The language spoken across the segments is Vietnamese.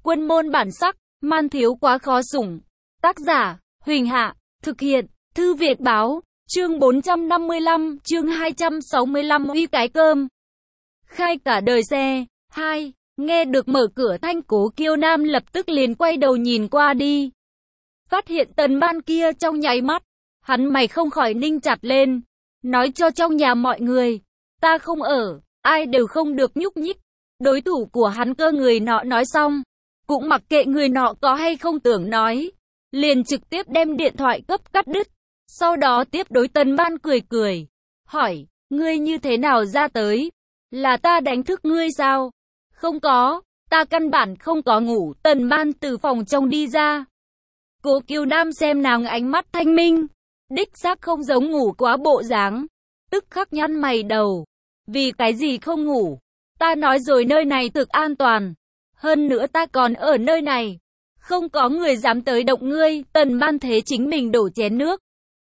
Quân môn bản sắc, man thiếu quá khó sủng. Tác giả, Huỳnh Hạ, thực hiện, Thư Việt Báo, chương 455, chương 265 uy cái cơm. Khai cả đời xe. 2. Nghe được mở cửa thanh Cố Kiêu Nam lập tức liền quay đầu nhìn qua đi. Phát hiện Tần Ban kia trong nháy mắt, hắn mày không khỏi ninh chặt lên. Nói cho trong nhà mọi người, ta không ở, ai đều không được nhúc nhích. Đối thủ của hắn cơ người nọ nói xong, cũng mặc kệ người nọ có hay không tưởng nói, liền trực tiếp đem điện thoại cấp cắt đứt. Sau đó tiếp đối Tần Ban cười cười, hỏi, ngươi như thế nào ra tới? Là ta đánh thức ngươi sao? Không có, ta căn bản không có ngủ. Tần Ban từ phòng trong đi ra. Cố Kiêu Nam xem nàng ánh mắt thanh minh, đích xác không giống ngủ quá bộ dáng, tức khắc nhăn mày đầu. Vì cái gì không ngủ? Ta nói rồi nơi này thực an toàn. Hơn nữa ta còn ở nơi này, không có người dám tới động ngươi. Tần Ban thế chính mình đổ chén nước,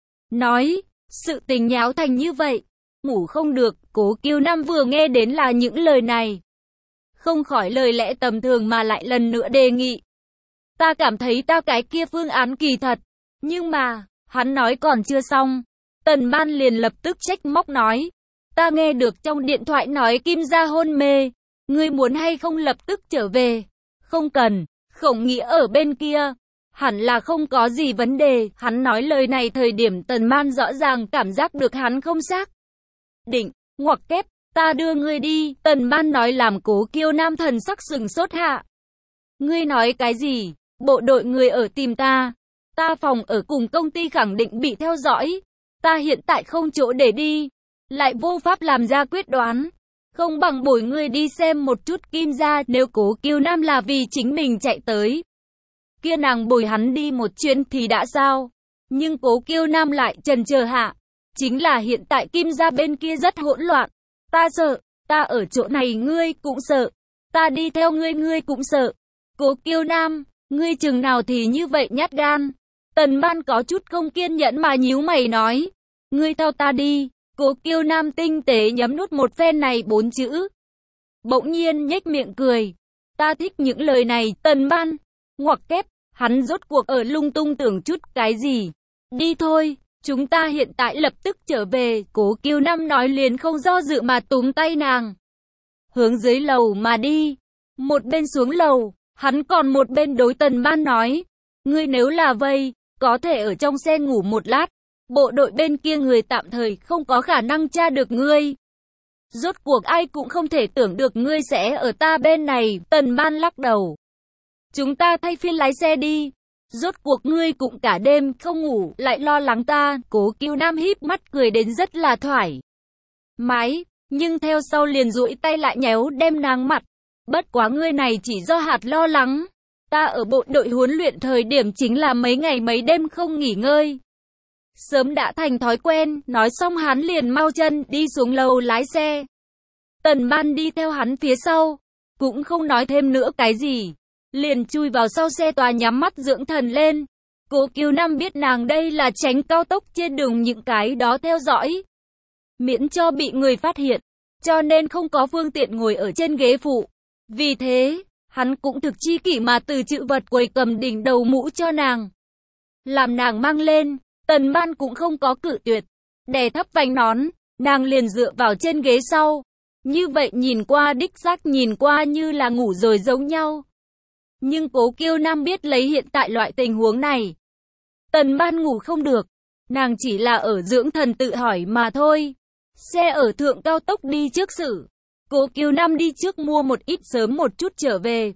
nói, sự tình nháo thành như vậy, ngủ không được. Cố Kiêu Nam vừa nghe đến là những lời này, không khỏi lời lẽ tầm thường mà lại lần nữa đề nghị. Ta cảm thấy ta cái kia phương án kỳ thật, nhưng mà, hắn nói còn chưa xong. Tần Ban liền lập tức trách móc nói, ta nghe được trong điện thoại nói Kim Gia hôn mê, ngươi muốn hay không lập tức trở về? Không cần, Khổng Nghĩa ở bên kia, hẳn là không có gì vấn đề. Hắn nói lời này thời điểm Tần Ban rõ ràng cảm giác được hắn không xác định, ngoặc kép, ta đưa ngươi đi. Tần Ban nói làm Cố Kiêu Nam thần sắc sừng sốt hạ. Ngươi nói cái gì? Bộ đội người ở tìm ta, ta phòng ở cùng công ty khẳng định bị theo dõi, ta hiện tại không chỗ để đi, lại vô pháp làm ra quyết đoán, không bằng bồi ngươi đi xem một chút Kim Gia. Nếu Cố Kiêu Nam là vì chính mình chạy tới, kia nàng bồi hắn đi một chuyến thì đã sao? Nhưng Cố Kiêu Nam lại chần chờ hạ, chính là hiện tại Kim Gia bên kia rất hỗn loạn, ta sợ, ta ở chỗ này ngươi cũng sợ, ta đi theo ngươi ngươi cũng sợ. Cố Kiêu Nam, ngươi chừng nào thì như vậy nhát gan? Tần Ban có chút không kiên nhẫn mà nhíu mày nói, ngươi theo ta đi. Cố Kiêu Nam tinh tế nhấm nút một phen này 4 chữ, bỗng nhiên nhếch miệng cười, ta thích những lời này. Tần Ban, ngoặc kép, hắn rốt cuộc ở lung tung tưởng chút cái gì? Đi thôi, chúng ta hiện tại lập tức trở về. Cố Kiêu Nam nói liền không do dự mà túm tay nàng, hướng dưới lầu mà đi. Một bên xuống lầu, hắn còn một bên đối Tần Ban nói, ngươi nếu là vây, có thể ở trong xe ngủ một lát. Bộ đội bên kia người tạm thời không có khả năng tra được ngươi. Rốt cuộc ai cũng không thể tưởng được ngươi sẽ ở ta bên này. Tần Ban lắc đầu. Chúng ta thay phiên lái xe đi. Rốt cuộc ngươi cũng cả đêm không ngủ, lại lo lắng ta. Cố Kiêu Nam híp mắt cười đến rất là thoải mái, nhưng theo sau liền duỗi tay lại nhéo đem nàng mặt. Bất quá ngươi này chỉ do hạt lo lắng. Ta ở bộ đội huấn luyện thời điểm chính là mấy ngày mấy đêm không nghỉ ngơi, sớm đã thành thói quen. Nói xong hắn liền mau chân đi xuống lầu lái xe. Tần Ban đi theo hắn phía sau, cũng không nói thêm nữa cái gì, liền chui vào sau xe tòa nhắm mắt dưỡng thần lên. Cố Kiêu Nam biết nàng đây là tránh cao tốc trên đường những cái đó theo dõi, miễn cho bị người phát hiện, cho nên không có phương tiện ngồi ở trên ghế phụ. Vì thế, hắn cũng thực chi kỷ mà từ chữ vật quầy cầm đỉnh đầu mũ cho nàng, làm nàng mang lên. Tần Ban cũng không có cự tuyệt, đè thấp vành nón, nàng liền dựa vào trên ghế sau. Như vậy nhìn qua đích xác nhìn qua như là ngủ rồi giống nhau. Nhưng Cố Kiêu Nam biết lấy hiện tại loại tình huống này, Tần Ban ngủ không được, nàng chỉ là ở dưỡng thần tự hỏi mà thôi. Xe ở thượng cao tốc đi trước xử, Cố Kiêu Nam đi trước mua một ít sớm một chút trở về,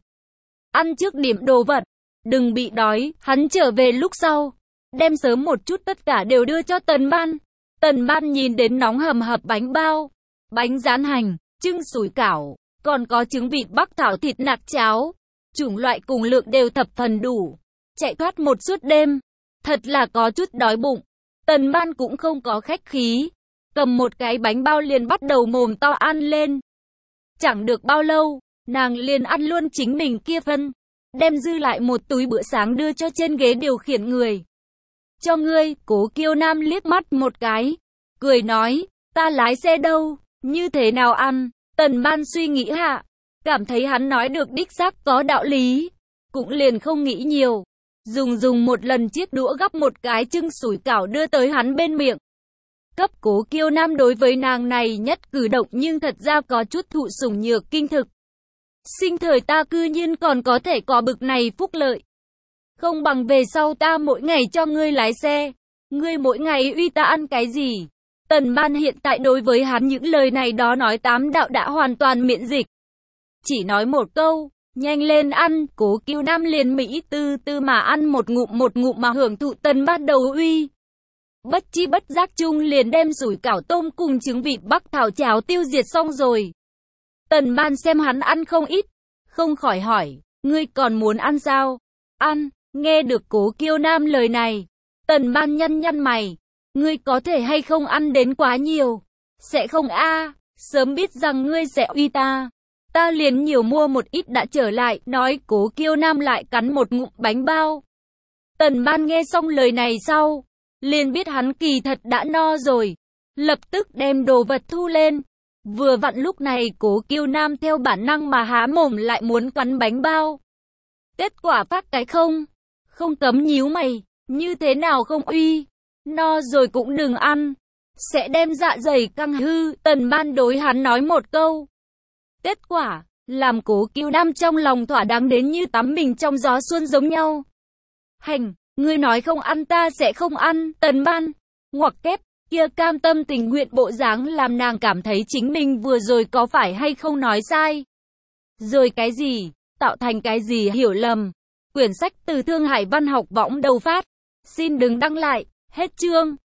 ăn trước điểm đồ vật, đừng bị đói. Hắn trở về lúc sau, đem sớm một chút tất cả đều đưa cho Tần Ban. Tần Ban nhìn đến nóng hầm hập bánh bao, bánh rán hành, trứng sủi cảo, còn có trứng vịt bắc thảo thịt nạc cháo, chủng loại cùng lượng đều thập phần đủ. Chạy thoát một suốt đêm, thật là có chút đói bụng. Tần Ban cũng không có khách khí, cầm một cái bánh bao liền bắt đầu mồm to ăn lên. Chẳng được bao lâu, nàng liền ăn luôn chính mình kia phân, đem dư lại một túi bữa sáng đưa cho trên ghế điều khiển người. Cho ngươi. Cố Kiêu Nam liếc mắt một cái, cười nói, ta lái xe đâu, như thế nào ăn? Tần Ban suy nghĩ hạ, cảm thấy hắn nói được đích xác có đạo lý. cũng liền không nghĩ nhiều. Dùng một lần chiếc đũa gắp một cái trưng sủi cảo đưa tới hắn bên miệng. Cấp Cố Kiêu Nam đối với nàng này nhất cử động nhưng thật ra có chút thụ sủng nhược kinh thực. Sinh thời ta cư nhiên còn có thể có bực này phúc lợi. Không bằng về sau ta mỗi ngày cho ngươi lái xe. Ngươi mỗi ngày uy ta ăn cái gì? Tần Ban hiện tại đối với hắn những lời này đó nói tám đạo đã hoàn toàn miễn dịch. Chỉ nói một câu, nhanh lên ăn, Cố Kiêu Nam liền Mỹ từ từ mà ăn một ngụm mà hưởng thụ Tần Ban đầu uy. Bất chi bất giác chung liền đem sủi cảo tôm cùng trứng vịt bắc thảo cháo tiêu diệt xong rồi. Tần Ban xem hắn ăn không ít, không khỏi hỏi, ngươi còn muốn ăn sao? Ăn, nghe được Cố Kiêu Nam lời này. Tần Ban nhăn mày, ngươi có thể hay không ăn đến quá nhiều? Sẽ không a, sớm biết rằng ngươi sẽ uy ta. Ta liền nhiều mua một ít đã trở lại, nói Cố Kiêu Nam lại cắn một ngụm bánh bao. Tần Ban nghe xong lời này sau, liền biết hắn kỳ thật đã no rồi, lập tức đem đồ vật thu lên. Vừa vặn lúc này Cố Kiêu Nam theo bản năng mà há mồm lại muốn cắn bánh bao. Kết quả phát cái không cấm nhíu mày, như thế nào không uy, no rồi cũng đừng ăn, sẽ đem dạ dày căng hư. Tần Ban đối hắn nói một câu. Kết quả, làm Cố Kiêu Nam trong lòng thỏa đáng đến như tắm mình trong gió xuân giống nhau. Hành, ngươi nói không ăn ta sẽ không ăn. Tần Ban, ngoặc kép, kia cam tâm tình nguyện bộ dáng làm nàng cảm thấy chính mình vừa rồi có phải hay không nói sai. Rồi cái gì, tạo thành cái gì hiểu lầm. Quyển sách từ Thương Hải Văn học võng đầu phát. Xin đừng đăng lại, hết chương.